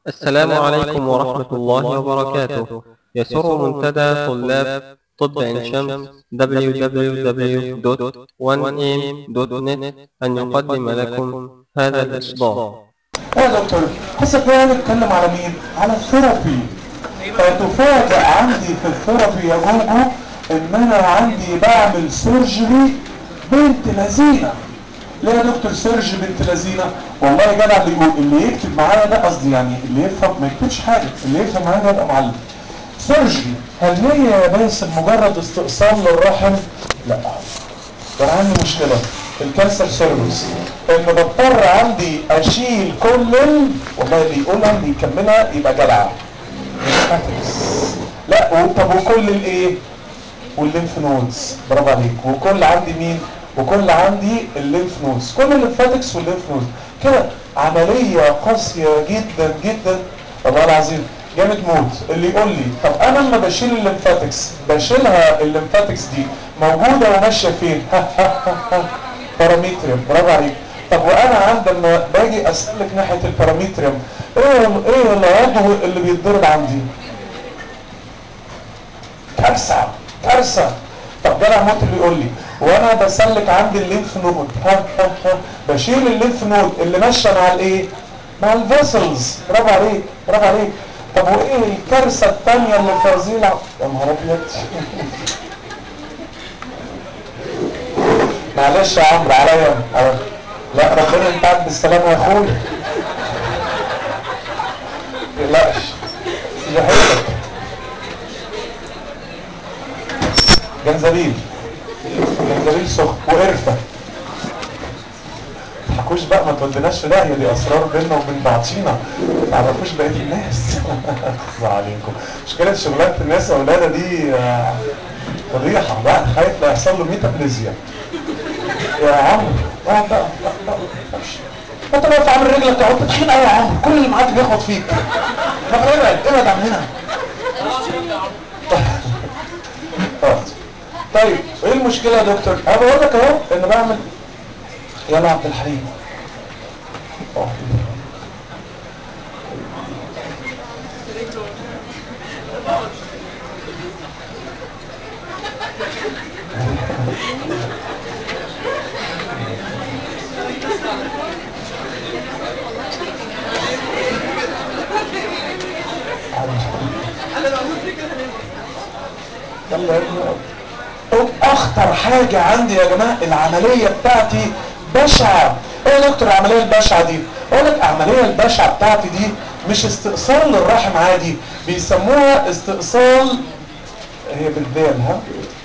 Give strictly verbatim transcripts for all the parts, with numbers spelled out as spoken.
السلام عليكم ورحمة الله وبركاته. يسر منتدى طلاب طب عين شمس دبليو دبليو دبليو دوت وان إم دوت نت أن يقدم لكم هذا الإصدار. يا دكتور حسب بقى نتكلم على مين؟ على الثيرابي. فتفاجأ عندي في الثيرابي يا جوجو ان انا عندي بعمل سيرجري بنت لذينه. ليه يا دكتور سيرجري بنت لذينه؟ والله يا جدع اللي يقول اللي يكتب معايا ده قصدي يعني اللي يفهم ما يكتبش حاجه، اللي يفهم معايا ده يبقى معلم. سيرجري هل هي يا باسم مجرد استئصال للرحم؟ لا. كان عندي مشكلة في الكانسر سيرفيس ان بضطر عندي اشيل كل ال... والله اللي يقولها اللي يكملها يبقى جدع. لا طب وكل الايه؟ والليمف نودز، برافو عليك. وكل عندي مين؟ وكل عندي الليمف نودز، كل الليمفاتكس والليمف نودز كده. عملية قاسية جدا جدا والله العظيم، جامد موت. اللي يقول لي طب انا لما بشيل الليمفاتكس بشيلها الليمفاتكس دي موجوده وماشيه فين؟ باراميتريوم، برافو عليك. طب وانا عندما باجي اسلك ناحيه الباراميتريوم ايه ايه العضو اللي بيتضرب عندي؟ كارثه كارثه. طب جدع موت اللي يقول لي وانا بسلك عندي الليمف نود ها ها ها بشيل الليمف نود اللي ماشيه مع الايه؟ مع الفيسلز، برافو عليك برافو عليك. طب وايه الكارثه الثانيه اللي في هذه الع... يا نهار ابيض. معلش يا عمرو عليا. لا ربنا ينتعك بالسلامه يا اخويا. ما تقلقش في حياتك. جنزبيل، جنزبيل سخن وقرفه. ما تحكوش بقى، ما توديناش في داهيه، دي اسرار بيننا وبين بعضينا، ما تعرفوش بقيه الناس. اخبر عليكم. مشكله شغلانه الناس اولادها دي فضيحه بقى، خايف لا يحصل له ميتابليزيا. يا عمرو اقعد بقى امشي. انت واقف عامل رجلك اهو تخين قوي يا عمرو، كل اللي معاك بيخبط فيك. طب ابعد ابعد عن هنا. طيب ايه المشكله يا دكتور؟ انا بقول لك اهو ان بعمل. يلا عبد الحليم. يلا يا ابني. اخطر حاجه عندي يا جماعه العمليه بتاعتي بشعه. ايه يا دكتور العمليه البشعه دي؟ اقول لك العمليه البشعه بتاعتي دي مش استئصال للرحم عادي، بيسموها استئصال، هي بالذال ها،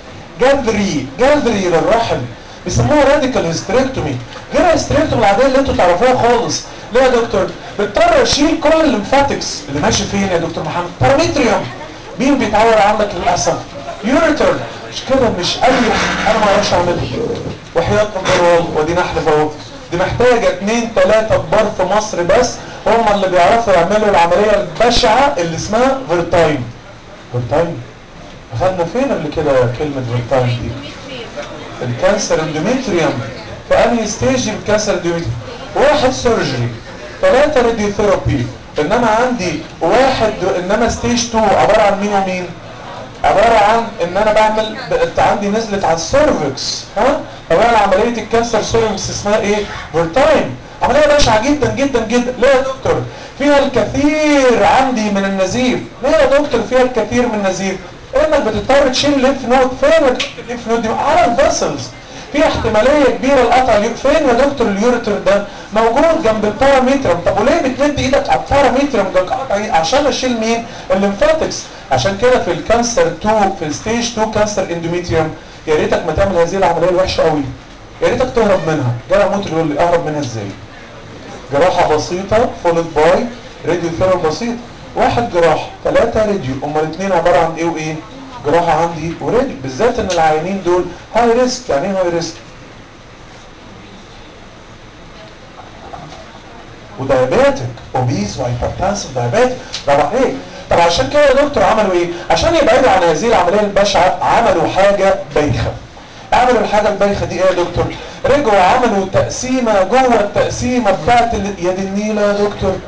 جذري جذري للرحم، بيسموها راديكال هيستريكتومي، غير الهيستريكتومي العاديه اللي انتوا تعرفوها خالص. ليه يا دكتور؟ بضطر اشيل كل الليمفاتكس اللي ماشي فين يا دكتور محمد؟ باراميتريوم. مين بيتعور عندك للاسف؟ يوريتر. مش كده مش اي انا ما اعرفش اعملها وحياه الضرال ودي نحلف اهو. دي محتاجه اثنين ثلاثه كبار في مصر بس هم اللي بيعرفوا يعملوا العمليه البشعه اللي اسمها فيرتايم. فيرتايم خدنا فين قبل كده كلمه فيرتايم دي؟ الكانسر اندوميتريوم. في انهي ستيج الكانسر اندوميتريوم؟ واحد سيرجري، ثلاثه راديو ثيرابي. انما عندي واحد، انما ستيج اتنين عباره عن مين ومين؟ عباره عن ان انا بعمل عندي نزلت على السيرفكس ها. طبعا عمليه الكانسر سيرفكس اسمها ايه؟ فيرتايم. عمليه بشعه جدا جدا جدا. ليه يا دكتور؟ فيها الكثير عندي من النزيف. ليه يا دكتور فيها الكثير من النزيف؟ انك بتضطر تشيل الليمف نود. فين الليمف نود دي؟ على الفاسلز. في احتماليه كبيره القطع. فين يا دكتور اليوريتر ده؟ موجود جنب الباراميترم. طب وليه بتمد ايدك على الباراميترم ده؟ عشان اشيل مين؟ الليمفاتكس. عشان كده في الكانسر اتنين، في الستيج اتنين كانسر اندوميتريوم، يا ريتك ما تعمل هذه العمليه الوحشه قوي، يا ريتك تهرب منها. جرى موت اللي يقول لي اهرب منها ازاي؟ جراحه بسيطه فولد باي راديو ثيرابي بسيط. واحد جراحه ثلاثه راديو، امال الاثنين عباره عن ايه وايه؟ جراحه عندي وراديو، بالذات ان العيانين دول هاي ريسك. يعني ايه هاي ريسك؟ ودايابيتك اوبيز وهايبرتنسف دايابيتك. برافو عليك. طب عشان كده يا دكتور عملوا ايه؟ عشان يبعدوا عن هذه العمليه البشعه عملوا حاجه بايخه. عملوا الحاجه البايخه دي ايه يا دكتور؟ رجعوا عملوا تقسيمه جوه التقسيمه بتاعت يد النيله يا دكتور.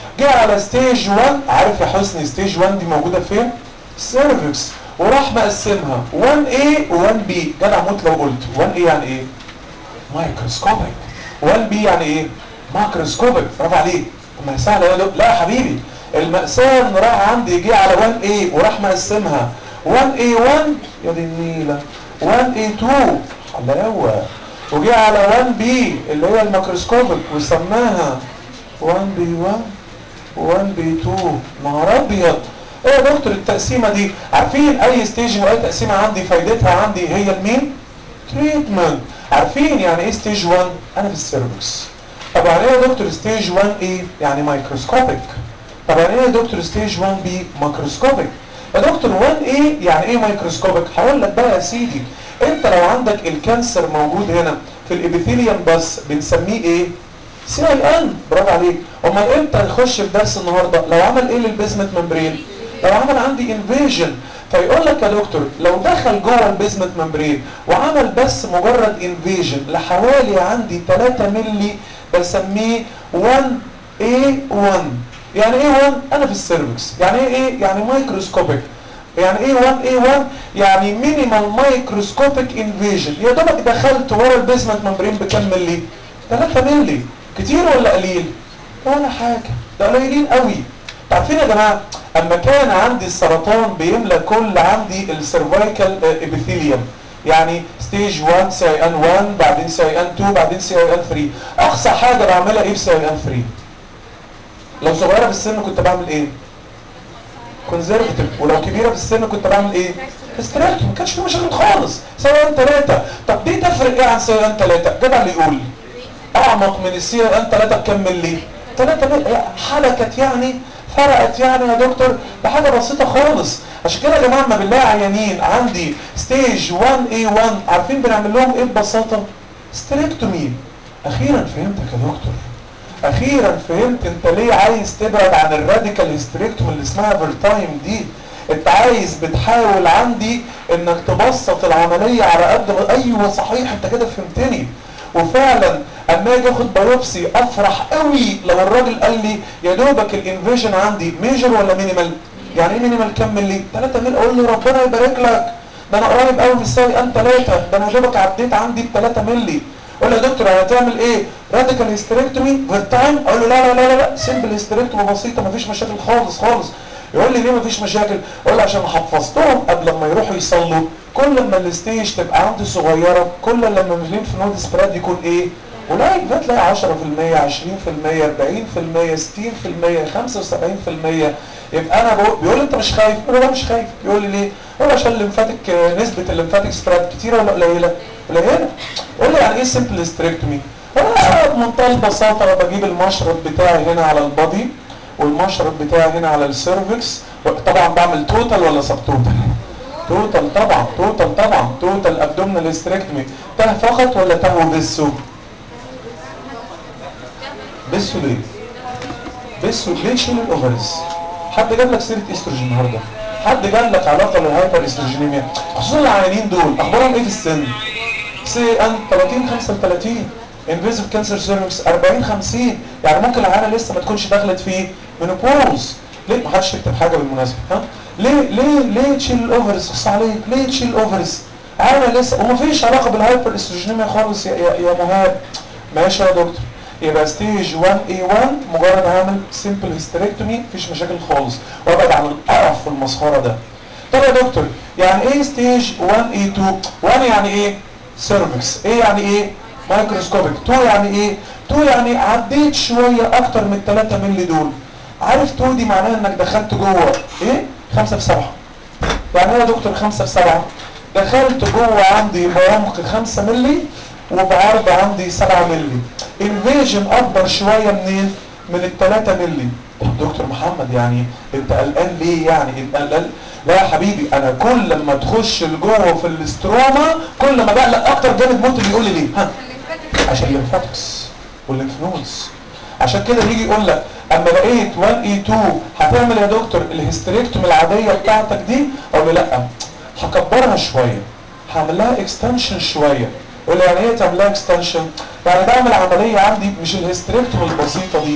جه على ستيج واحد. عارف يا حسني ستيج واحد دي موجوده فين؟ السيرفكس. وراح مقسمها واحد ايه و1 بي. جدع موت لو قلت واحد ايه يعني ايه؟ مايكروسكوبيك. واحد بي يعني ايه؟ ماكروسكوبيك. برافو عليك. ما هي سهله يا دكتور. لا يا حبيبي، المقسام ان راح عندي جه على واحد ايه وراح مقسمها واحد ايه واحد يا دي النيله، واحد ايه اتنين حلاوه، وجه على واحد بي اللي هي الميكروسكوبيك وسماها واحد بي واحد واحد بي اتنين. نهار ابيض. ايه يا دكتور التقسيمه دي؟ عارفين اي ستيج واي تقسيمه عندي فايدتها عندي هي المين؟ تريتمنت. عارفين يعني ايه ستيج واحد؟ انا في السيرفكس. طب يعني ايه يا دكتور ستيج واحد ايه؟ يعني مايكروسكوبيك. طب يعني ايه يا دكتور ستيج واحد بي؟ ماكروسكوبيك. يا دكتور واحد ايه يعني ايه مايكروسكوبيك؟ هقول لك بقى يا سيدي. انت لو عندك الكانسر موجود هنا في الابيثيليوم بس بنسميه ايه؟ سي اي ان. برافو عليك. امال امتى نخش في درس النهارده؟ لو عمل ايه للبيزمنت ممبرين؟ لو عمل عندي انفيجن. فيقول لك يا دكتور لو دخل جوه البيزمنت ممبرين وعمل بس مجرد انفيجن لحوالي عندي ثلاثة مللي بسميه واحد ايه واحد. يعني ايه واحد؟ انا في السيرفكس. يعني ايه ايه؟ يعني مايكروسكوبيك. يعني ايه واحد ايه واحد؟ يعني مينيمال مايكروسكوبيك انفيجن. يا دوبك دخلت ورا البيزمنت ممبرين بكام مللي؟ ثلاثة مللي. كتير ولا قليل؟ ولا حاجه، ده قليلين قوي. عارفين يا جماعه اما كان عندي السرطان بيملى كل عندي السيرفايكال ابيثيليوم، يعني ستيج واحد سي اي ان واحد بعدين سي اي ان اتنين بعدين سي اي ان تلاتة. اقصى حاجه بعملها ايه في سي اي ان تلاتة؟ لو صغيره في السن كنت بعمل ايه؟ كونزرفتيف. ولو كبيره في السن كنت بعمل ايه؟ هيستريكتومي. ما كانش في مشاكل خالص. سي اي ان تلاتة. طب دي تفرق ايه عن سي اي ان تلاتة؟ جدع اللي يقول اعمق من السي اي ان تلاتة بكام ملي؟ تلاتة ملي. حلقت يعني فرقت يعني يا دكتور بحاجه بسيطه خالص. عشان كده يا جماعه لما بنلاقي عيانين عندي ستيج واحد ايه واحد عارفين بنعمل لهم ايه ببساطه؟ هيستريكتومي. اخيرا فهمتك يا دكتور. اخيرا فهمت انت ليه عايز تبعد عن الراديكال هيستريكتومي اللي اسمها فيرتايم دي. انت عايز بتحاول عندي انك تبسط العمليه على قد ما. ايوه صحيح انت كده فهمتني. وفعلا اما اجي اخد بايوبسي افرح قوي لو الراجل قال لي يا دوبك الانفيجن عندي ميجر ولا مينيمال. يعني ايه مينيمال؟ كام ملي؟ تلاتة ملي. اقول له ربنا يبارك لك، ده انا قريب قوي من الساي ان تلاتة، ده انا يا دوبك عديت عندي ب تلاتة ملي. قول له يا دكتور هتعمل ايه؟ راديكال هيستريكتومي فيرتايم؟ اقول له لا لا لا لا سيمبل هيستريكتومي بسيطه مفيش مشاكل خالص خالص. يقول لي ليه مفيش مشاكل؟ اقول له عشان حفظتهم قبل ما يروحوا يصلوا كل ما الستيج تبقى عندي صغيره كل لما الليمف نود سبريد يكون ايه؟ قليل. فتلاقي عشرة في المية عشرين في المية اربعين في المية ستين في المية خمسة وسبعين في المية. يبقى انا بقول بيقول لي انت مش خايف؟ اقول له لا مش خايف. يقول لي ليه؟ اقول له عشان الليمفاتيك نسبه الليمفاتيك سبريد كتيره ولا قليله؟ قليله. قول لي يعني ايه سمبل هيستريكتومي؟ انا بمنتهى البساطه انا بجيب المشرط بتاعي هنا على البادي والمشرط بتاعي هنا على السيرفكس. طبعا بعمل توتال ولا سب توتال؟ توتال طبعا. توتال طبعا. توتال ابدومينال هيستريكتومي. ته فقط ولا ته وبسه؟ بسه ليه؟ بسه ليه تشيل الاوفرز؟ حد جاب لك سيره استروجين النهارده؟ حد جاب لك علاقه بالهايبر استروجينيميا؟ خصوصا العيانين دول اخبارهم ايه في السن؟ سي ان تلاتين خمسة وتلاتين، انفيزيف كانسر سيرفكس اربعين خمسين. يعني ممكن العيانه لسه ما تكونش دخلت في منوبوز. ليه ما حدش يكتب حاجه بالمناسبه؟ ها ليه ليه ليه تشيل الاوفرز؟ خص عليك ليه تشيل الاوفرز؟ عيانه لسه ومفيش علاقه بالهايبر استروجينيميا خالص يا يا, يا مهاب. ماشي يا دكتور. يبقى ستيج واحد اي واحد مجرد هعمل سيمبل هيستريكتومي مفيش مشاكل خالص وابعد عن القرف والمسخره ده. طب يا دكتور يعني ايه ستيج واحد اي اتنين؟ واحد يعني ايه؟ سيرفكس. ايه يعني ايه؟ مايكروسكوبيك. اتنين يعني ايه؟ اتنين يعني عديت شويه اكتر من تلاتة مللي دول. عارف اتنين دي معناها انك دخلت جوه ايه؟ خمسة في سبعة. يعني ايه يا دكتور خمسة في سبعة؟ دخلت جوه عندي بعمق خمسة مللي وبعرض عندي سبعة مللي. انفيجن اكبر شويه منين؟ من ال تلاتة مللي. طب دكتور محمد يعني انت قلقان ليه يعني؟ انت قلقان؟ لا يا حبيبي انا كل لما تخش لجوه في الاستروما كل ما بقلق اكتر. جامد موت اللي يقول لي ليه؟ ها عشان الليمفاتكس والليمف نودز. عشان كده يجي يقول لك اما لقيت واحد اي اتنين هتعمل يا دكتور الهيستريكتوم العاديه بتاعتك دي؟ اقول له لا هكبرها شويه هعمل لها اكستنشن شويه. يقول لي يعني ايه تعمل لها اكستنشن؟ يعني بعمل عمليه عندي مش الهيستريكتوم البسيطه دي،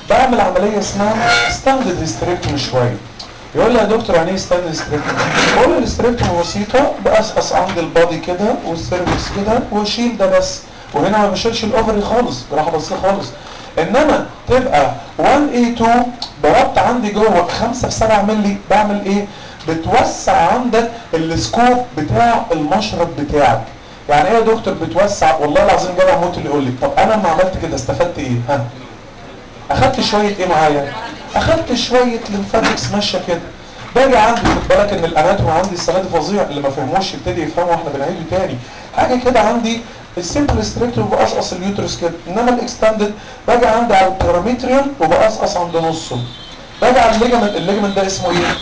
بعمل عمليه اسمها ستاندرد هيستريكتومي شويه. يقول لي يا دكتور يعني ايه ستاندرد هيستريكتومي؟ بقول له الهيستريكتومي بسيطه، بقصقص عند البادي كده والسيرفكس كده واشيل ده بس، وهنا ما بشيلش الاوفري خالص، جراحه بسيطه خالص. انما تبقى واحد إيه اتنين ضربت عندي جوه خمسة في سبعة مللي، بعمل ايه؟ بتوسع عندك السكوب بتاع المشرط بتاعك. يعني ايه يا دكتور بتوسع؟ والله العظيم جدع موت اللي يقول لي طب انا لما عملت كده استفدت ايه؟ ها؟ اخدت شويه ايه معايا؟ اخدت شويه ليمفاتكس ماشيه كده. باجي عندي خد بالك ان الاناتومي عندي السنه دي فظيع، اللي ما فهموش يبتدي يفهموا واحنا بنعيده تاني. حاجه كده عندي السيمبل ستريكتور وبقصقص اليوترس كده، انما الاكستندد باجي عندي على الباراميتريوم وبقصقص عند نصه. باجي على الليجمنت، الليجمنت ده اسمه ايه؟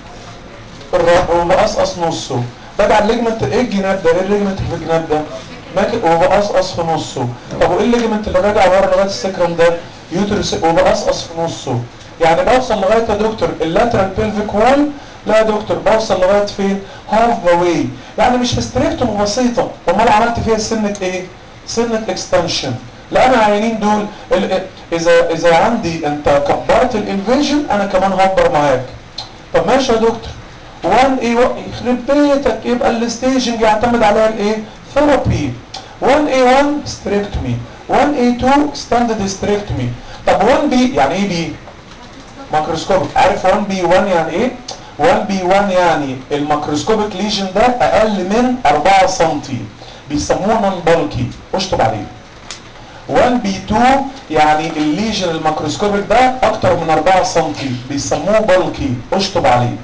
الرابع، وبقصقص نصه. باجي على الليجمنت، ايه الجناب ده؟ ايه الليجمنت اللي في الجناب ده؟ ماكل وبقصقص في نصه. طب وايه الليجمنت اللي راجع ورا لغايه السكرم ده؟ يوترس، وبقصقص في نصه. يعني بوصل لغايه يا دكتور اللاترال بيلفيك وول؟ لا يا دكتور بوصل لغايه فين؟ هاف ذا واي. يعني مش هستريكتوم بسيطه، امال عملت فيها سنه ايه؟ سنه اكستنشن. لا انا عيانين دول اذا اذا عندي انت كبرت الانفيجن انا كمان هكبر معاك. طب ماشي يا دكتور، واحد ايه يخرب بيتك يبقى الستيجنج يعتمد على الايه؟ ثيرابي. واحد إيه واحد ستريكتومي، واحد إيه اتنين ستاندرد ستريكتومي. طب واحد بي يعني ايه بي؟ ماكروسكوبيك. عارف واحد بي واحد يعني ايه؟ واحد بي واحد يعني الماكروسكوبيك ليجن ده اقل من أربعة سنتي، بيسموه نون بالكي، اشطب عليه. واحد بي اتنين يعني الليجن الماكروسكوبيك ده اكتر من أربعة سنتي، بيسموه بالكي، اشطب عليه.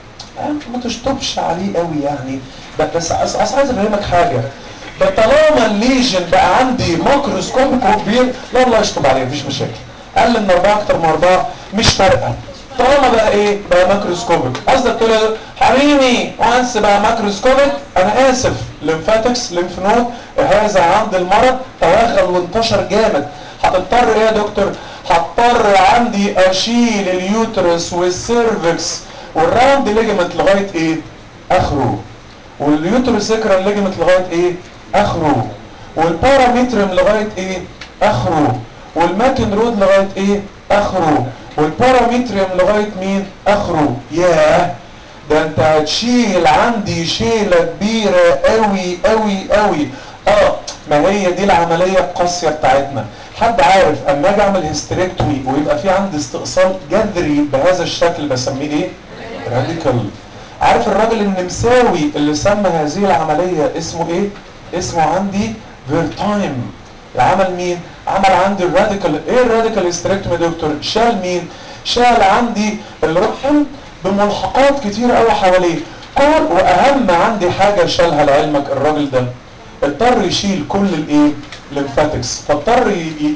ما تشطبش عليه قوي يعني، بس اصل عايز افهمك حاجه. طالما الليجن بقى عندي ماكروسكوبيك وكبير لا الله يشطب عليه مفيش مشاكل. اقل من اربعه اكتر من اربعه مش فارقه. طالما بقى ايه؟ بقى ماكروسكوبيك. قصدك تقول له حبيبي وانس بقى ماكروسكوبيك، انا اسف، ليمفاتكس ليمف نود هذا عند المرض توغل وانتشر جامد. هتضطر ايه يا دكتور؟ هضطر عندي اشيل اليوترس والسيرفكس والراوند ليجمنت لغايه ايه؟ اخره. واليوتروسيكرال ليجمنت لغايه ايه؟ اخره. والباراميترم لغايه ايه؟ اخره. والماكن رود لغايه ايه؟ اخره. والباراميتريوم لغايه مين؟ اخره. ياه، ده انت هتشيل عندي شيله كبيره قوي قوي قوي. اه ما هي دي العمليه القاسيه بتاعتنا. حد عارف اما اجي اعمل هيستريكتومي ويبقى في عندي استئصال جذري بهذا الشكل بسميه ايه؟ راديكال. عارف الراجل النمساوي اللي سمى هذه العمليه اسمه ايه؟ اسمه عندي فيرتايم. عمل مين؟ عمل عندي الراديكال. ايه الراديكال هيستريكتومي يا دكتور؟ شال مين؟ شال عندي الرحم بملحقات كتير قوي حواليه. كل واهم عندي حاجه شالها لعلمك الراجل ده، اضطر يشيل كل الايه؟ ليمفاتكس. فاضطر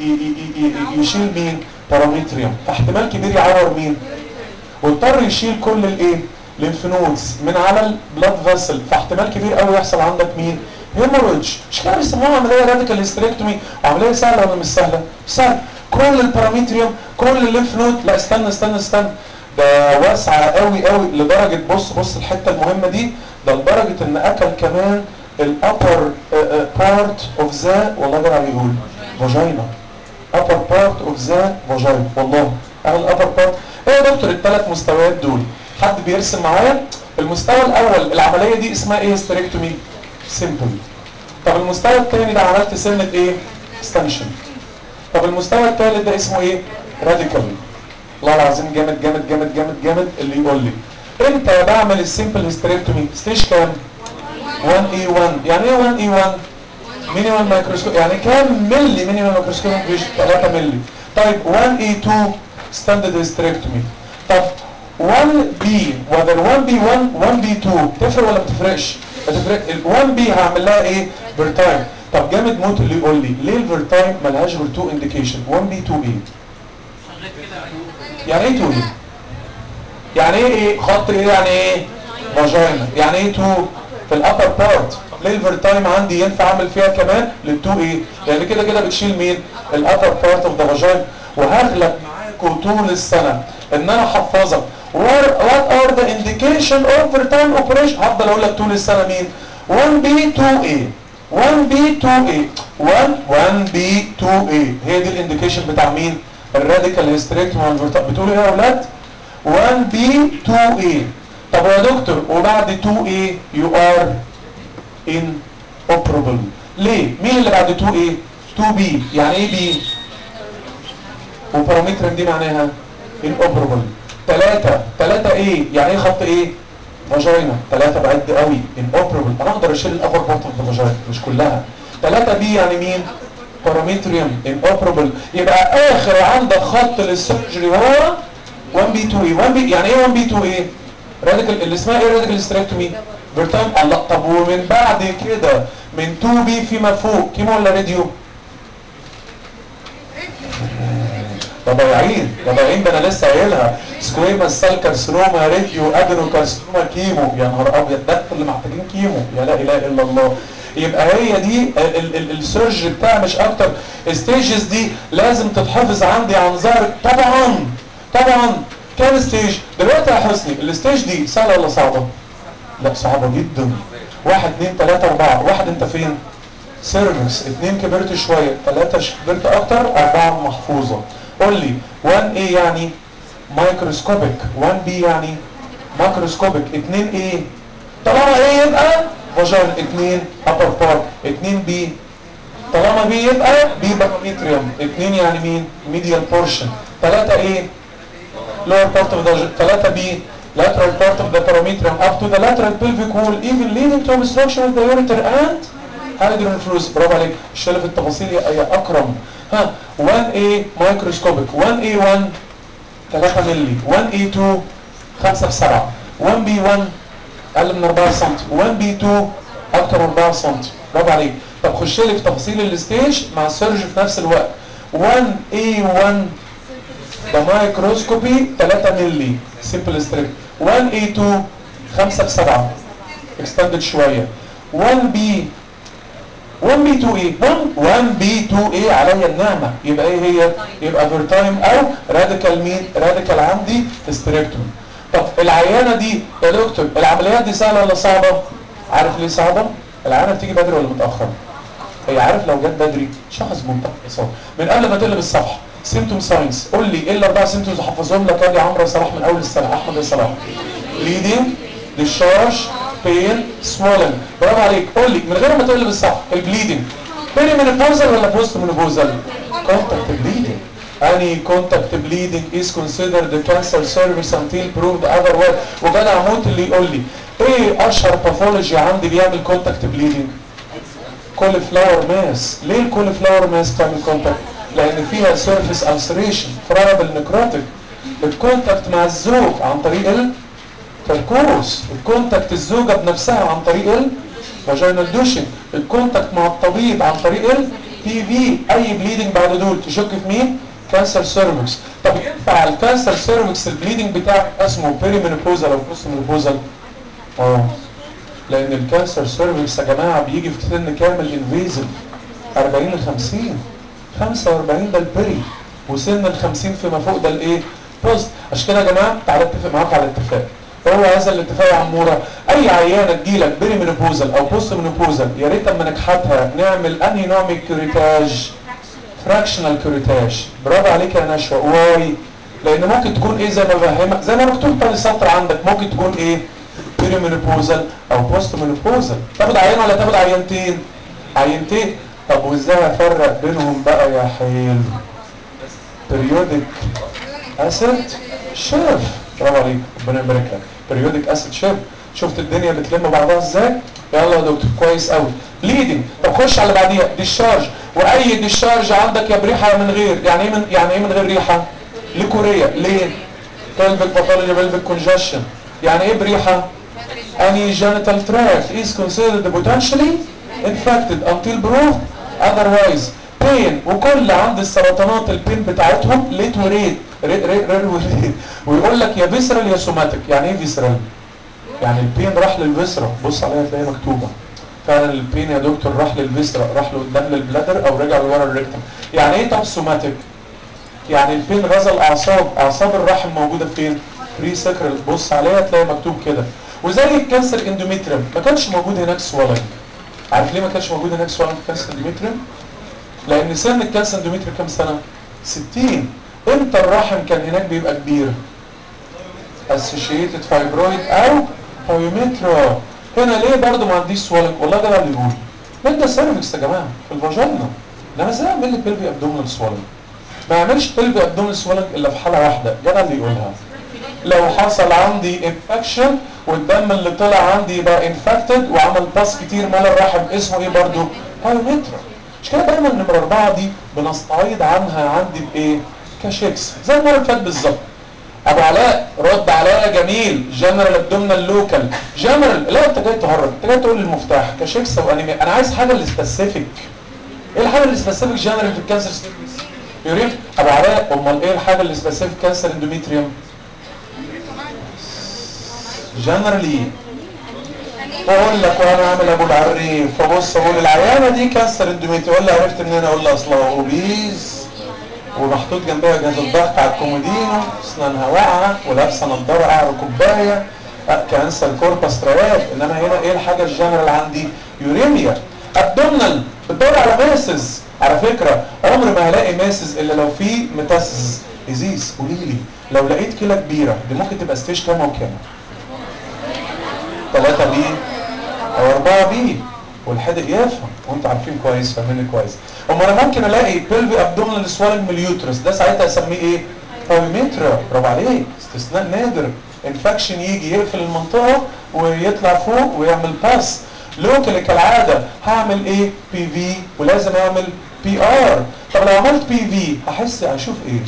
يشيل مين؟ باراميتريوم، فاحتمال كبير يعور مين؟ واضطر يشيل كل الايه؟ ليمف نودز من على البلاد فاسل، فاحتمال كبير قوي يحصل عندك مين؟ هيموريدج. مش كده بيسموها عمليه راديكال هيستريكتومي؟ عمليه سهله ولا مش سهله؟ سهله. كل الباراميتريوم كل الليمف نود. لا استنى استنى استنى، ده واسعه قوي قوي لدرجه، بص بص الحته المهمه دي، ده لدرجه ان اكل كمان الابر بارت اوف ذا، والله جدع بيقول فاجينا. upper part of the vagina. والله انا الابر بارت. ايه يا دكتور الثلاث مستويات دول؟ حد بيرسم معايا؟ المستوى الاول العمليه دي اسمها ايه؟ هيستريكتومي سيمبل. طب المستوى الثاني ده عملت سنه ايه؟ اكستنشن. طب المستوى الثالث ده اسمه ايه؟ راديكال. والله العظيم جامد جامد جامد جامد جامد اللي يقول لي امتى بعمل السيمبل هيستريكتومي؟ ستيج كام؟ واحد إيه واحد. يعني ايه واحد إيه واحد؟ مينيمال مايكروسكوب. يعني كام ملي مينيمال مايكروسكوب؟ ثلاثة ملي. طيب واحد إيه اتنين ستاندرد هيستريكتومي. طب واحد بي وذر واحد بي واحد واحد بي اتنين تفرق ولا ما تفرقش؟ ما تفرق. ال واحد بي هعمل لها ايه؟ فيرتايم. طب جامد موت اللي يقول لي ليه الفيرتايم ملهاش غير اتنين انديكيشن؟ واحد بي اتنين ايه؟ يعني ايه اتنين ايه؟ يعني ايه ايه؟ خط ايه يعني ايه؟ فاجينا. يعني ايه اتنين؟ في الابر بارت. ليه الفيرتايم عندي ينفع اعمل فيها كمان للتو ايه؟ لان كده كده بتشيل مين؟ الابر بارت اوف ذا فاجينا. وهغلب معاكم طول السنه ان انا احفظك وات ار ذا انديكيشن اوف فيرتايم اوبريشن. هفضل اقول لك طول السنه مين؟ واحد بي اتنين ايه، واحد بي اتنين ايه، واحد واحد بي اتنين ايه. هي دي الانديكيشن بتاع مين؟ الراديكال هيستريكتومي والفيرتايم. بتقولوا ايه يا اولاد؟ واحد بي اتنين ايه. طب يا دكتور وبعد اتنين ايه يو ار ان اوبرابل. ليه؟ مين اللي بعد اتنين ايه؟ اتنين بي. يعني ايه بي؟ وبارامترم دي معناها ان اوبرابل. تلاتة تلاتة ايه؟ يعني ايه خط ايه؟ فاجينا. تلاتة بعد قوي ان اوبرابل. انا اقدر اشيل الابر بارت اوف ذا فاجينا مش كلها. تلاتة بي يعني مين؟ بارامتريوم ان اوبرابل. يبقى اخر عندك خط للسيرجري هو واحد بي اتنين ايه. واحد بي يعني ايه واحد بي اتنين ايه؟ راديكال اللي اسمها ايه؟ راديكال هيستريكتومي فيرتايم. الله. طب ومن بعد كده من اتنين بي فيما فوق كيمو ولا راديو؟ ده ضايعين ده ضايعين. ده انا لسه قايلها سكويما سيل كارسينوما راديو ادينو كارسينوما كيمو. يا نهار ابيض ده اللي محتاجين كيمو. يا لا اله الا الله. يبقى هي دي السيرج بتاع مش اكتر. الستيجز دي لازم تتحفظ عندي عن ظهر. طبعا طبعا. كام ستيج دلوقتي يا حسني؟ الستيج دي سهله ولا صعبه؟ لا صعبه جدا. واحد اتنين تلاته اربعه. واحد انت فين؟ سيرفكس. اتنين كبرت شويه، تلاته كبرت اكتر، اربعه محفوظه. قول لي واحد ايه يعني مايكروسكوبيك، واحد بي يعني ماكروسكوبيك، اتنين ايه طالما ايه يبقى فاجين، اتنين ابر بارت، اتنين بي طالما بي يبقى بي بارامتريوم، اتنين يعني مين ميديال بورشن، تلاته ايه lower part of the تلاته بي lateral part of the parametrium up to the lateral pelvic wall even leading to obstruction of the ureter and hydronephrosis. برافو عليك. الشغل في التفاصيل يا اكرم. ها واحد ايه مايكروسكوبيك، واحد ايه واحد تلاته مللي، واحد ايه اتنين خمسه في سبعه، واحد بي واحد اقل من اربعه سم، واحد بي اتنين اكتر من اربعه سم. برافو عليك. طب خش لي في تفاصيل الستيج مع السيرج في نفس الوقت. واحد ايه واحد ده مايكروسكوبي تلاته مللي سمبل ستريب، واحد ايه اتنين خمسه في سبعه اكستندد شويه، واحد بي واحد بي اتنين ايه واحد بي اتنين ايه عليا النعمه. يبقى ايه هي؟ يبقى فيرتايم او راديكال مين؟ راديكال عندي هيستريكتومي. طب العيانه دي يا دكتور العمليات دي سهله ولا صعبه؟ عارف ليه صعبه؟ العيانه بتيجي بدري ولا متاخر؟ هي عارف لو جت بدري شخص منتهى البساطه من قبل ما تقلب الصفحه. سيمتوم ساينس. قول لي ايه الاربع سيمتومز حفظهم لك يا عمرو صلاح من اول السنه. احمد يا صلاح. بليدنج، ديشارج، بين، سوولن. برافو عليك. قول لي من غير ما تقلب الصفحه. البليدنج بيري مينوبوزال ولا بوست مينوبوزال؟ كونتاكت بليدنج. Any contact bleeding is considered the cancer cervix until proved otherwise. وجدع موت اللي يقول لي ايه اشهر باثولوجي عندي بيعمل كونتاكت بليدنج؟ كول فلاور ماس. ليه الكول فلاور ماس تعمل كونتاكت؟ لان فيها سيرفيس السريشن فرابل نكروتيك. الكونتاكت مع الزوج عن طريق التركوز، الكونتاكت الزوجه بنفسها عن طريق الفاجينال دوشن، الكونتاكت مع الطبيب عن طريق البي في. اي بليدنج بعد دول تشك في مين؟ كانسر سيرفكس. طب ينفع الكانسر سيرفكس البليدنج بتاعك اسمه بيري مينوبوزال او بوست مينوبوزال؟ اه لان الكانسر سيرفكس يا جماعه بيجي في سن كامل انفيزيف اربعين ل خمسين، خمسه واربعين ده البري، وسن ال خمسين فيما فوق ده الايه؟ بوست. عشان كده يا جماعه تعالى اتفق معاك على اتفاق. هو هذا الاتفاق يا عموره. اي عيانه تجيلك بيري مينوبوزال او بوست مينوبوزال يا ريت اما نجحتها نعمل انهي نوع من الكوريتاج؟ فراكشنال كوريتاج. برافو عليك يا نشوى. واي؟ لان ممكن تكون ايه زي ما بفهمك زي ما مكتوب تاني سطر عندك، ممكن تكون ايه؟ بيري مينوبوزال او بوست مينوبوزال. تاخد عينه ولا تاخد عينتين؟ عينتين. طب وازاي افرق بينهم بقى يا حلو؟ بريودك اسيد شيف. برافو عليك ربنا يبارك لك. بريودك اسيد شيف. شفت الدنيا بتلم بعضها ازاي؟ يلا يا دكتور كويس قوي. بليدنج. طب خش على بعديها ديشارج. واي ديشارج عندك يا بريحه من غير. يعني ايه من يعني ايه من غير ريحه؟ ليكوريا. ليه؟ بلفيك باثولوجي بلفيك كونجشن. يعني ايه بريحه؟ any genital tract is considered potentially infected until proved otherwise. pain. وكل عند السرطانات البين بتاعتهم ليت وريت رير رير وريت. ويقول لك يا فيسرال يا سوماتيك. يعني ايه فيسرال؟ يعني البين راح للفيسرا. بص عليها تلاقيها مكتوبه فعلا. البين يا دكتور راح للفيسرا، راح لقدام للبلادر او رجع لورا الريكتم. يعني ايه طب سوماتيك؟ يعني البين غزا الاعصاب. اعصاب الرحم موجوده فين؟ بري سكرال. بص عليها تلاقي مكتوب كده. وزي الكانسر اندوميتريم ما كانش موجود هناك سوالين. عارف ليه ما كانش موجود هناك سوالين في كانسر اندوميتريم؟ لان سن الكانسر اندوميتريم كام سنه؟ ستين. امتى الرحم كان هناك بيبقى كبير؟ associated fibroid او pyometra. هنا ليه برضو ما عنديش سوالك؟ والله ده اللي يقول من ده سيرفكس يا جماعه في الفاجينا. انما ازاي اعمل لي بيلفي ابدومينال سوالك؟ ما يعملش بيلفي ابدومينال سوالك الا في حاله واحده، جدع اللي يقولها. لو حصل عندي انفكشن والدم اللي طلع عندي يبقى انفكتد وعمل باس كتير مال الرحم، اسمه ايه برضو؟ بايومترا. مش كده دايما نمره اربعه دي بنستعيض عنها عندي بايه؟ كشيكس زي المره اللي فاتت بالظبط. ابو علاء رد عليا جميل، جنرال ابدومينال لوكال جنرال. لا انت جاي تهرج، انت جاي تقول لي المفتاح كشيكس وانيميا. انا عايز حاجه اللي سبيسيفيك. ايه الحاجه اللي سبيسيفيك جنرال في الكانسر؟ يوريم. ابو علاء امال ايه الحاجه اللي سبيسيفيك كانسر اندوميتريوم؟ جنرالي. بقول لك وانا عامل ابو العريف، فبص اقول العيانه دي كانسر اندوميتريوم، ولا عرفت منين؟ اقول لها اصلها اوبيز ومحطوط جنبها جهاز الضغط على الكومودينو، اسنانها واقعه ولابسه نضاره قعر كوبايه، كانسر كوربس تريات. انما هنا ايه الحاجه الجنرال عندي؟ يوريميا. ابدومنال بتدور على ماسز. على فكره عمر ما هلاقي ماسز الا لو في ميتاسيس ازيز. قولي لي لو لقيت كلى كبيره دي ممكن تبقى ستيج كام وكام؟ ثلاثة بي او اربعة بي، والحدق يفهم وانتوا عارفين كويس، فاهميني كويس. اما انا ممكن الاقي بيلفي ابدومينال سوالنج من اليوترس، ده ساعتها اسميه ايه؟ بايومترا. برافو عليك، استثناء نادر. انفكشن يجي يقفل المنطقه ويطلع فوق ويعمل باس. لوكال كالعاده هعمل ايه؟ بي في، ولازم اعمل بي ار. طب لو عملت بي في هحس هشوف ايه؟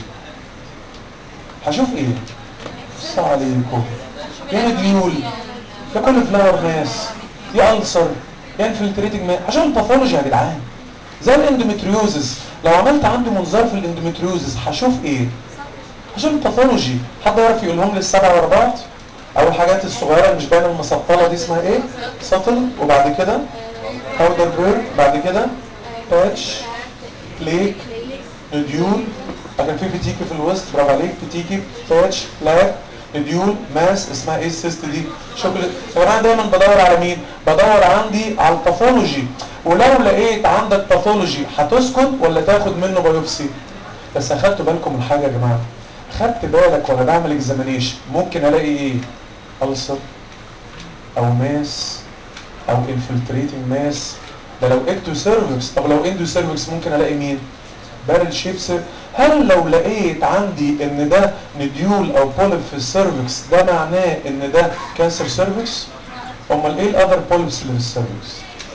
هشوف ايه؟ بص عليكم يا ديول يا كل فلاور ماس يا ألسر يا انفلتريتنج ماس. عشان الباثولوجي يا جدعان زي الاندوميتريوزس، لو عملت عندي منظار في الاندوميتريوزس هشوف ايه؟ عشان الباثولوجي. حد يعرف يقولهم لي السبع ورا بعض؟ او الحاجات الصغيره اللي مش باينه المسطله دي اسمها ايه؟ سطل، وبعد كده باودر بير، بعد كده باتش، بليك، نديول، لكن في بتيكي في الوسط. برافو عليك، بتيكي، باتش، بلاك، نديول، ماس. اسمها ايه السيست دي؟ شوكليت. فانا دايما بدور على مين؟ بدور عندي على الباثولوجي. ولو لقيت عندك باثولوجي هتسكت ولا تاخد منه بايوبسي؟ بس اخدتوا بالكم من حاجه يا جماعه؟ خدت بالك وانا بعمل اكزامينيشن ممكن الاقي ايه؟ ألسر او ماس او انفلتريتنج ماس، ده لو اكتو سيرفكس. طب لو اندو سيرفكس ممكن الاقي مين؟ بارل شيب سيرفكس. هل لو لقيت عندي ان ده نديول او بوليب في السيرفكس ده معناه ان ده كانسر سيرفكس؟ امال ايه الاذر بوليبس اللي في السيرفكس؟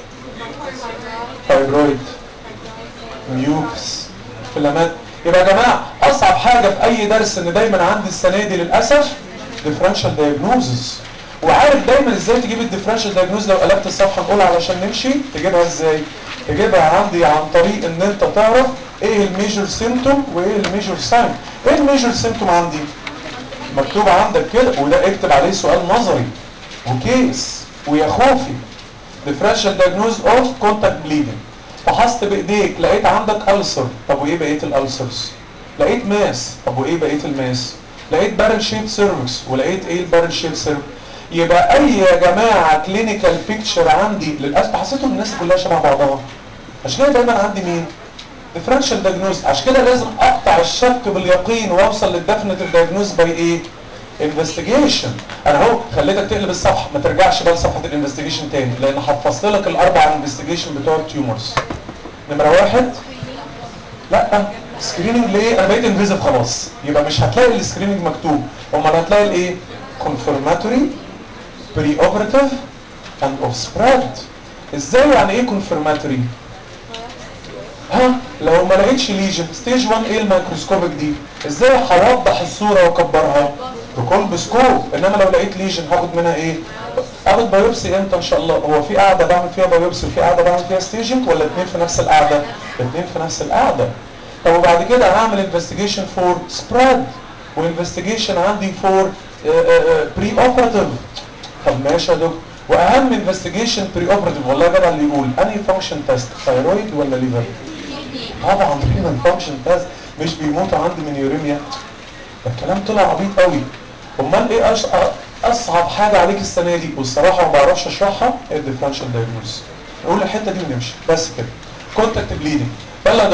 فايبرويد، ميوكس، فيلامات. يبقى يا جماعه اصعب حاجه في اي درس ان دايما عندي السنه دي للاسف ديفرنشال دايجنوزز. وعارف دايما ازاي تجيب الديفرنشال دايجنوز؟ لو قلبت الصفحه نقول علشان نمشي تجيبها ازاي؟ تجيبها عندي عن طريق ان انت تعرف ايه الميجور سيمتوم وايه الميجور ساين. ايه الميجور سيمتوم عندي؟ مكتوب عندك كده، وده اكتب عليه سؤال نظري وكيس ويا خوفي. ديفرنشال دايجنوز اوف كونتاكت بليدنج. فحصت بايديك لقيت عندك ألسر، طب وايه بقيه الألسرز؟ لقيت ماس، طب وايه بقيه الماس؟ لقيت بارل شيب سيرفكس، ولقيت ايه البارل شيب سيرفكس؟ يبقى اي يا جماعه كلينيكال بيكتشر عندي للاسف حسيتوا الناس كلها شبه بعضها. عشان كده دايما عندي مين؟ ديفرنشال دايجنوز. عشان كده لازم اقطع الشك باليقين واوصل للديفينيتيف دايجنوز باي ايه؟ انفستيجيشن. انا اهو خليتك تقلب الصفحه، ما ترجعش بقى لصفحه الانفستيجيشن تاني، لان هفصل لك الاربع انفستيجيشن بتوع التيومرز. نمره واحد، لا سكريننج ليه؟ انا بقيت انفيزيف خلاص، يبقى مش هتلاقي السكريننج مكتوب، امال هتلاقي الايه؟ كونفirmatory بري اوبراتيف اند اوف سبريد. ازاي يعني ايه كونفirmatory؟ ها لو ما لقيتش ليجن ستيج واحد ايه الميكروسكوبيك دي؟ ازاي هوضح الصوره واكبرها؟ بكولبسكوب. انما لو لقيت ليجن هاخد منها ايه؟ اخد بايوبسي امتى ان شاء الله؟ هو في قاعده بعمل فيها بايوبسي وفي قاعده بعمل فيها ستيجنج، ولا الاثنين في نفس القاعده؟ الاثنين في نفس القاعده. طب وبعد كده هعمل انفستيجيشن فور سبريد، وانفستيجيشن عندي فور بري اوبراتيف. طب ماشي يا دكتور، واهم انفستيجيشن بري اوبراتيف والله جدع اللي يقول انهي فانكشن تيست؟ ثايرويد ولا ليفر؟ طبعا هنا الفانكشن تيست. مش بيموتوا عندي من يوريميا؟ ده الكلام طلع عبيط قوي. امال ايه أش... اصعب حاجه عليك السنه دي والصراحه ما بعرفش اشرحها؟ هي الديفرنشال دايجنوز. نقول الحته دي ونمشي بس كده. كونتاكت بليدنج. يلا يا دكتور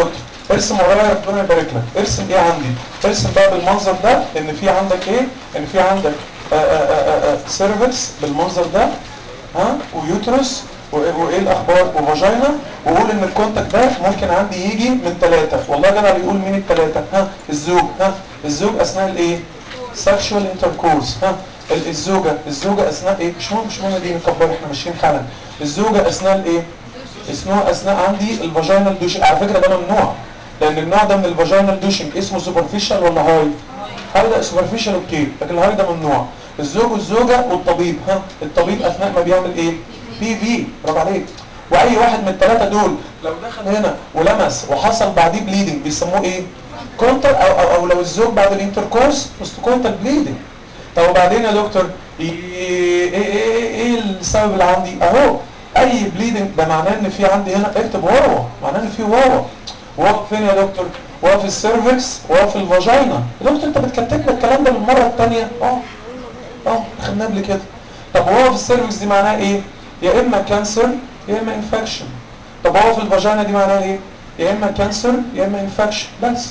ارسم ورايا ربنا يبارك لك. ارسم ايه عندي؟ ارسم بقى بالمنظر ده ان في عندك ايه؟ ان في عندك سيرفكس بالمنظر ده، ها، ويوترس، وايه الاخبار، وفاجينا، وقول ان الكونتاكت ده ممكن عندي يجي من ثلاثه. والله جدع بيقول مين الثلاثه؟ ها، الزوج، ها، الزوج اثناء الايه؟ سكشوال انتركورس. ها، الزوجه الزوجه اثناء ايه؟ مش مهم مش مهم دي نكبر، احنا ماشيين حالا. الزوجه اثناء الايه؟ اسمه اثناء عندي الفاجينال دوشنج. على فكره ده ممنوع، لان النوع ده من الفاجينال دوشنج اسمه سوبرفيشال ولا هاي؟ هاي ده سوبرفيشال اوكي، لكن الهاي ده ممنوع. الزوج والزوجه والطبيب، ها، الطبيب اثناء ما بيعمل ايه؟ بي في، برافو عليك. واي واحد من الثلاثه دول لو دخل هنا ولمس وحصل بعديه بليدنج بيسموه ايه؟ كونتر، او او, أو لو الزوج بعد الانتركورس بوست كونتر بليدنج. طب وبعدين يا دكتور ايه ايه ايه, إيه السبب اللي عندي؟ اهو اي بليدنج ده معناه ان في عندي هنا، اكتب واوا، معناه ان في واوا. واوا فين يا دكتور؟ واوا في السيرفكس، واوا في الفاجينا. يا دكتور انت بتكتب الكلام ده للمره الثانيه؟ اه اه خدناه قبل كده. طب واوا في السيرفكس دي معناها ايه؟ يا اما كانسر يا اما انفكشن. طب واوا في الفاجينا دي معناها ايه؟ يا اما كانسر يا اما انفكشن بس.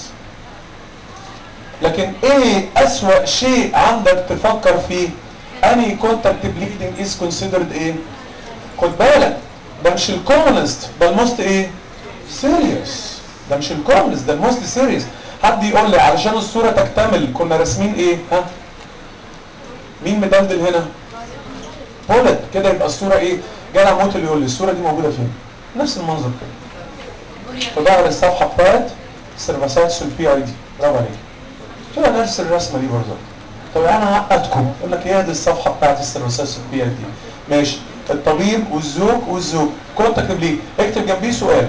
لكن ايه اسوأ شيء عندك تفكر فيه؟ اني كونتاكت بليدنج از كونسيدرد ايه؟ خد بالك ده مش الكومنست، ده الموست ايه؟ سيريس. ده مش الكومنست، ده الموست سيريس. حد يقول لي علشان الصوره تكتمل كنا راسمين ايه؟ ها؟ مين مدلدل هنا؟ بولت كده، يبقى الصوره ايه؟ جدع موت اللي يقول لي الصوره دي موجوده فين؟ نفس المنظر كده. في ظهر الصفحه بتاعت سيرفاساتس البي اي دي، برافو عليك. كده نفس الرسمه دي برضه. طب انا هعقدكم، اقول لك هي دي الصفحه بتاعت السيرفاساتس البي اي دي. ماشي، الطبيب والزوج والزوج كونتاكت بليه، اكتب جنبيه سؤال.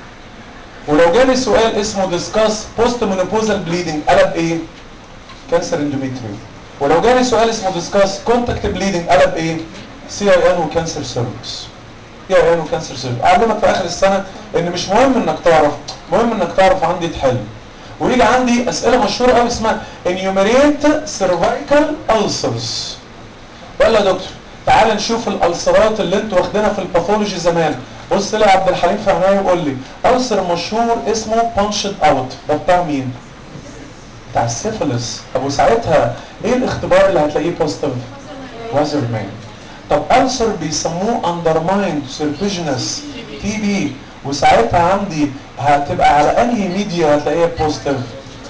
ولو جالي سؤال اسمه ديسكاس بوست مينوبوزال بليدنج قلب ايه؟ كانسر اندوميتريوم. ولو جالي سؤال اسمه ديسكاس كونتاكت بليدنج قلب ايه؟ سي اي ان وكانسر سيرفكس. سي اي ان وكانسر سيرفكس. اعلمك في اخر السنه ان مش مهم انك تعرف، مهم انك تعرف عندي تحل. ويجي عندي اسئله مشهوره قوي اسمها enumerate cervical ulcers. يلا يا دكتور تعال نشوف الالسرات اللي انتوا واخدينها في الباثولوجي زمان. بص لي عبد الحليم في عينيا وقول لي ألسر مشهور اسمه بانشد اوت، ده بتاع مين؟ بتاع السيفلس. طب وساعتها ايه الاختبار اللي هتلاقيه بوزيتيف؟ وازرمان. طب ألسر بيسموه اندرمايند سيرفيجنس تي بي، وساعتها عندي هتبقى على انهي ميديا هتلاقيها بوزيتيف؟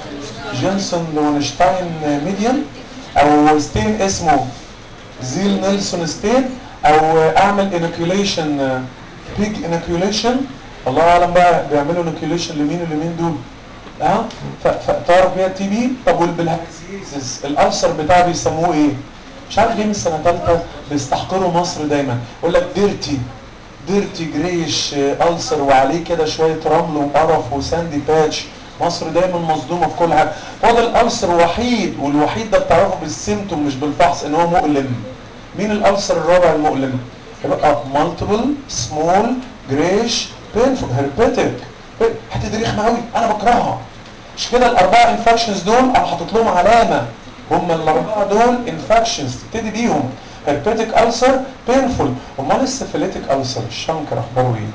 جينسون لونشتاين ميديان، او ستين اسمه زيل نيلسون ستين، او اعمل انوكيوليشن بيج انوكيوليشن. الله اعلم بقى بيعملوا انوكيوليشن لمين ولمين دول. اه فتعرف بيها التي بي. طب والبلهارسيزس الالسر بتاعه بيسموه ايه؟ مش عارف ليه من السنه ثالثه بيستحقروا مصر دايما، يقول لك ديرتي ديرتي جريش ألسر وعليه كده شويه رمل وقرف وساندي باتش. مصر دايما مصدومه في كل حاجه. فاضل الالسر وحيد، والوحيد ده بتعرفه بالسيمتوم مش بالفحص ان هو مؤلم. مين الالسر الرابع المؤلم؟ يبقى مالتيبل سمول جريش بينفول هيربيتك. حته دي رخمه قوي انا بكرهها. مش كده الاربعه انفكشنز دول انا حاطط لهم علامه، هم الاربعه دول انفكشنز تبتدي بيهم هيربيتك ألسر بينفول. امال السيفيليتك ألسر الشنكر اخباره ايه؟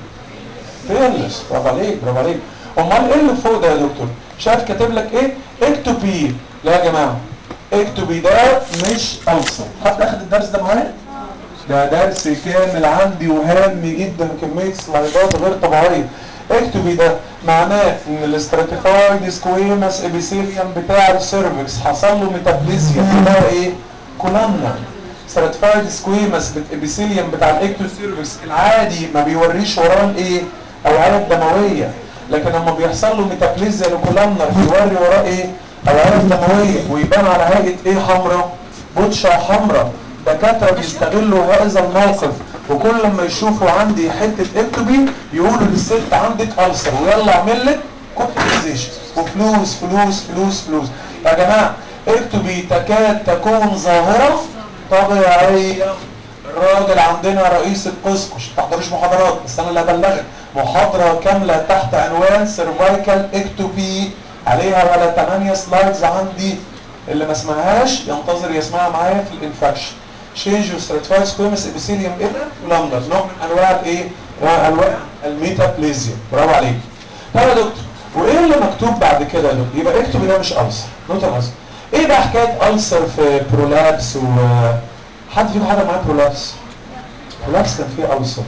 بينلس. برافو عليك برافو عليك. امال ايه اللي فوق ده يا دكتور؟ شايف كاتب لك ايه؟ اكتوبي. لا يا جماعه اكتوبي ده مش ألسر. حد اخد الدرس ده معايا؟ ده درس كامل عندي وهام جدا، كميه سلايدات غير طبيعيه. اكتبي ده معناه ان الاستراتيفايد سكويمس ابيثيليوم بتاع السيرفكس حصل له ميتابليزيا بتاع ايه؟ كولامنا. استراتيفايد سكويمس ابيثيليوم بتاع الاكتو سيرفكس العادي ما بيوريش وراه الايه؟ اوعيه دمويه، لكن لما بيحصل له ميتابليزيا لكولامنا بيوري وراه ايه؟ اوعيه دمويه، ويبان على هيئه ايه؟ حمراء، بوتشه حمراء. دكاتره بيستغلوا هذا الموقف، وكل لما يشوفوا عندي حته اكتوبي يقولوا للست عندك ألسر ويلا اعمل لك كوبتيزيشن وفلوس فلوس فلوس فلوس. يا جماعه اكتوبي تكاد تكون ظاهره طبيعيه. الراجل عندنا رئيس القسم، مش تحضروش محاضرات بس انا اللي هبلغك، محاضره كامله تحت عنوان سيرفايكال اكتوبي عليها ولا ثمانية سلايدز عندي. اللي ما سمعهاش ينتظر يسمعها معايا في الانفكشن. شينج وستراتيفايد سكويمس ابيثيليوم الى لامدر، نوع من انواع الايه؟ انواع الميتابليزيا. برافو عليك. طيب يا دكتور وايه اللي مكتوب بعد كده ده؟ يبقى اكتب ده مش ألسر، نوت ألسر. ايه بقى حكايه ألسر في برولابس؟ و حد فيكم حاجه معاه برولابس؟ برولابس كان فيه ألسر،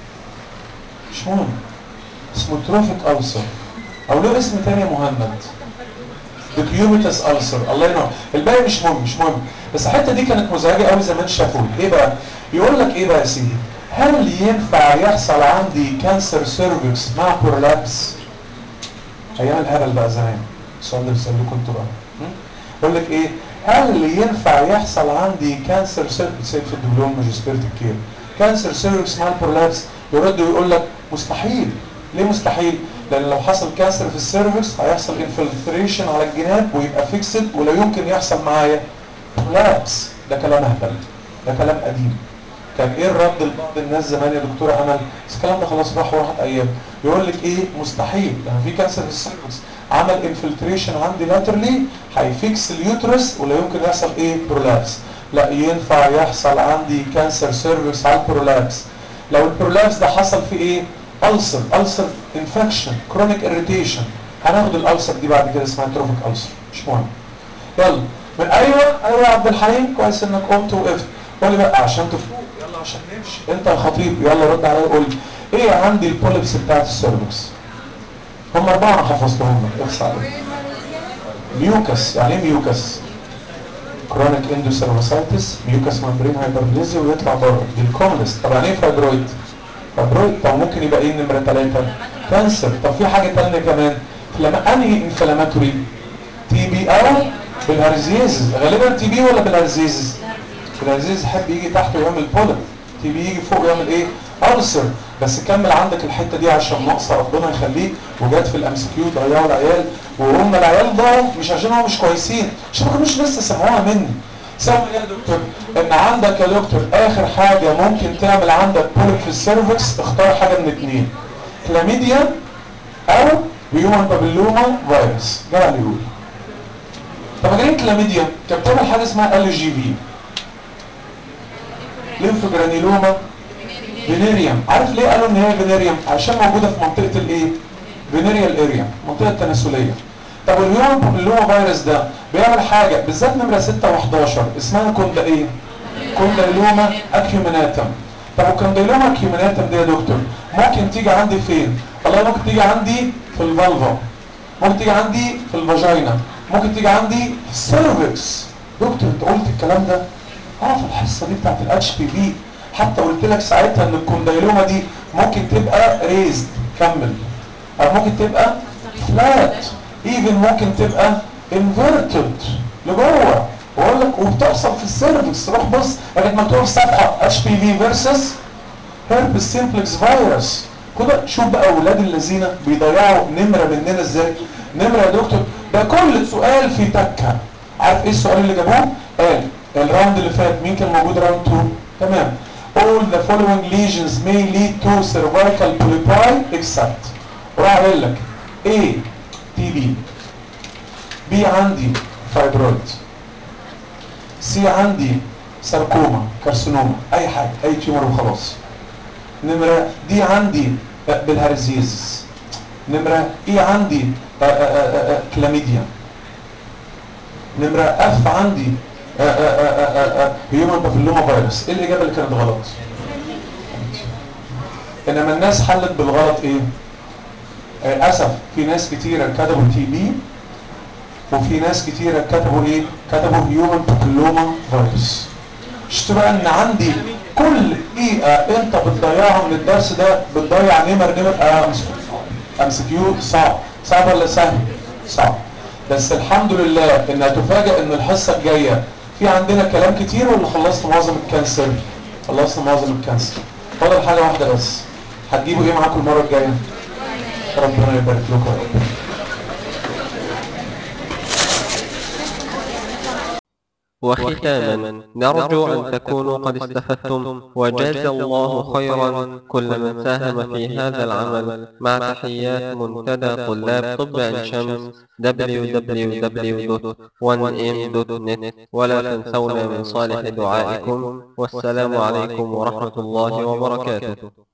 مش مهم، اسمه تروفيك ألسر، او له اسم تاني يا مهند، ديكيوبيتس ألسر. الله ينور. الباقي مش مهم، مش مهم، بس الحته دي كانت مزعجه قوي زمان شافوه. ايه بقى؟ يقول لك ايه بقى يا سيدي؟ هل ينفع يحصل عندي كانسر سيرفكس مع برولابس؟ ايام الهبل بقى زمان، السؤال ده بيسالوكوا انتوا بقى. يقول لك ايه؟ هل ينفع يحصل عندي كانسر سيرفكس في الدبلوم ماجستير كير كانسر سيرفكس مع البرولابس؟ يرد ويقول لك مستحيل. ليه مستحيل؟ لان لو حصل كانسر في السيرفكس هيحصل انفلتريشن على الجناب ويبقى فيكسد ولا يمكن يحصل معايا برولابس. ده كلام اهبل، ده كلام قديم. كان ايه الرد لبعض الناس زمان يا دكتوره امل؟ بس الكلام ده خلاص راح وراحت ايام. يقول لك ايه؟ مستحيل، لما في كانسر في السيرفكس عمل انفلتريشن عندي لاترلي هيفيكس اليوترس ولا يمكن يحصل ايه؟ برولابس. لا، ينفع يحصل عندي كانسر سيرفكس على البرولابس. لو البرولابس ده حصل في ايه؟ ألسر، ألسر انفكشن، كرونيك اريتيشن. هناخد الألسر دي بعد كده اسمها تروفيك ألسر، مش مهم. يلا من ايوه ايوه يا عبد الحليم، كويس انك قمت وقفت. قول لي بقى عشان تفوق، يلا عشان نمشي. انت يا خطيب يلا رد عليا وقول لي ايه عندي البوليبس بتاعت السيرفكس؟ هم اربعه انا حفظتهم لك، اخس عليك. ميوكس، يعني ايه ميوكس؟ كرونيك اندوسيرفوسايتس، ميوكس ممبرين هايبربليزيا ويطلع بره، دي الكومنست. طب يعني ايه فايبرويد؟ فايبرويد طب ممكن يبقى ايه نمره ثلاثه؟ كانسر. طب في حاجه ثانيه كمان، لما انهي انفلاماتوري؟ تي بي او بالهرزيزز. غالبا تي بي ولا بالهرزيزز؟ بالهرزيزز يحب يجي تحت ويعمل بولب، تي بي يجي فوق ويعمل ايه؟ ألسر. بس كمل عندك الحته دي عشان ناقصه ربنا يخليك، وجات في الام سي كيو ضيعوا العيال، وهم العيال ضاعوا مش عشان هم مش كويسين، عشان ما كانوش لسه سمعوها مني. سمعوا ايه يا دكتور؟ ان عندك يا دكتور اخر حاجه ممكن تعمل عندك بولب في السيرفكس، اختار حاجه من اثنين، كلاميديا او هيومن بابيلوما فيروس. جاي على يقول طب اجرين كلاميديا كانت بتعمل حاجه اسمها ال جي في، ليمفوجرانيلوما فينيريوم. عارف ليه قالوا ان هي فينيريوم؟ عشان موجوده في منطقه الايه؟ فينيريال اريا، المنطقه التناسليه. طب والهيومن بابيلوما فيروس ده بيعمل حاجه بالذات نمره ستة وحداشر اسمها كوندا ايه؟ كوندايلوما اكيوميناتم. طب والكوندايلوما اكيوميناتم دي يا دكتور ممكن تيجي عندي فين؟ والله ممكن تيجي عندي في الفالفا، ممكن تيجي عندي في الفاجينا، ممكن تيجي عندي في السيرفكس. دكتور انت قلت الكلام ده؟ اه في الحصه دي بتاعت الاتش بي في، حتى قلت لك ساعتها ان الكوندايلوما دي ممكن تبقى ريزد، كمل، او ممكن تبقى فلات، ايفن ممكن تبقى انفيرتد لجوه. واقول لك وبتحصل في السيرفكس. روح بص كانت مكتوبه في صفحه اتش بي في فيرسس هيربس سيمبلكس فيروس. كده شوف بقى اولاد الذين بيضيعوا نمره مننا ازاي. نمره يا دكتور ده كل سؤال في تكه. عارف ايه السؤال اللي جابوه؟ قال الراوند اللي فات مين كان موجود؟ راوند اتنين. تمام. all the following lesions may lead to cervical polypi except. وراح قايل لك A تي بي، B عندي فايبرويد، C عندي ساركوما كارسينوما، اي حاجه اي تيومر وخلاص. نمرة دي عندي بالهرزيز. نمرة ايه عندي آآ آآ آآ كلاميديا. نمرة اف عندي هيومن بابيلوما فيروس. ايه الاجابة اللي كانت غلط؟ انما الناس حلت بالغلط ايه؟ اسف، في ناس كتيرة كتبوا تي بي، وفي ناس كتيرة كتبوا ايه؟ كتبوا هيومن بابيلوما فيروس. شفت بقى ان عندي كل دقيقة انت بتضيعها من الدرس ده بتضيع نمر نمر ام سي كيو. صعب، صعب ولا سهل؟ صعب. بس الحمد لله ان هتفاجئ ان الحصة الجاية في عندنا كلام كتير، ولا خلصت معظم الكانسر؟ خلصت معظم الكانسر. فاضل حاجة واحدة بس، هتجيبوا ايه معاكم المرة الجاية؟ ربنا يبارك لكم يا رب. وختاما نرجو أن تكونوا قد استفدتم، وجزى الله خيرا كل من ساهم في هذا العمل. مع تحيات منتدى طلاب طب عين شمس دبليو دبليو دبليو دوت وان ام دوت نت. ولا تنسونا من صالح دعائكم، والسلام عليكم ورحمة الله وبركاته.